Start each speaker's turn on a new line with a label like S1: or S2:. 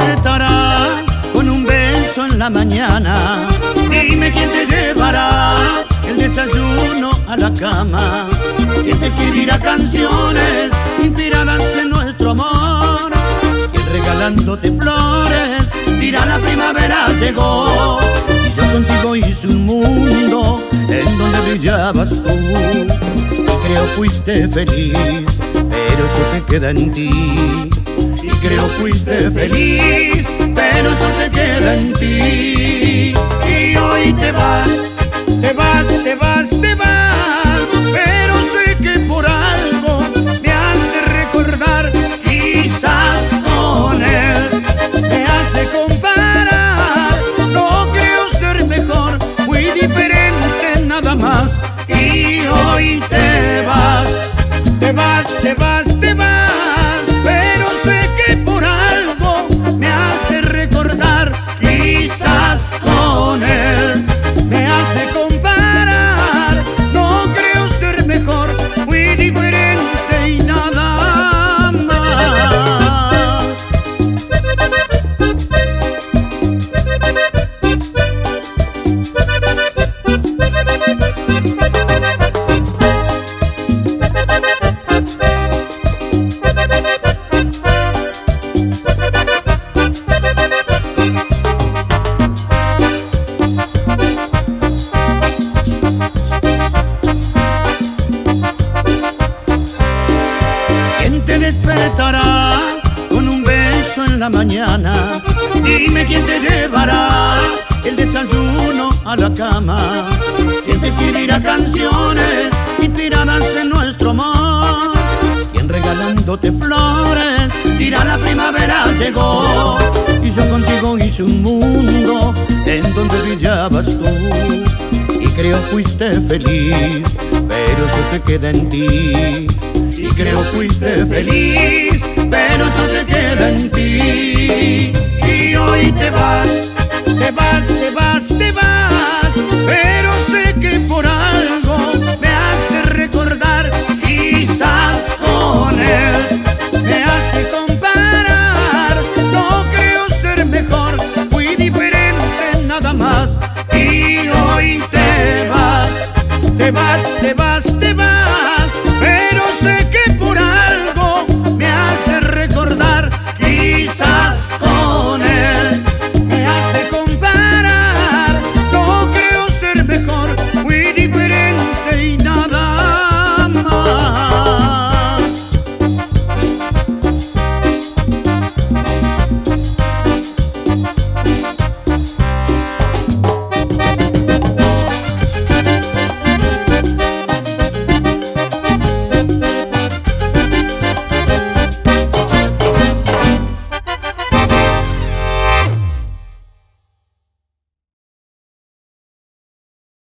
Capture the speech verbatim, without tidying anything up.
S1: despertará con un beso en la mañana? Dime quién te llevará el desayuno a la cama. ¿Quién te escribirá canciones inspiradas en nuestro amor? ¿Quién regalándote flores dirá la primavera llegó? Y yo contigo hice un mundo en donde brillabas tú. Y creo fuiste feliz, pero eso te queda en ti. Y creo fuiste feliz, pero eso te queda en ti. Y hoy te vas, te vas, te vas, te vas, pero sé que por algo me has de recordar. Quizás con él me has de comparar. No creo ser mejor, muy diferente nada más. Y hoy te vas, te vas, te vas, te vas, pero sé que por algo me has de recordar. Quizás con él me has de comparar. No creo ser mejor, muy diferente y nada más. ¿Quién te despertará con un beso en la mañana? Dime quién te llevará el desayuno a la cama. ¿Quién te escribirá canciones inspiradas en nuestro amor? ¿Quién regalándote flores dirá la primavera llegó? Y yo contigo hice un mundo en donde brillabas tú. Y creo fuiste feliz, pero eso te queda en ti. Y creo fuiste feliz, pero eso te queda en ti.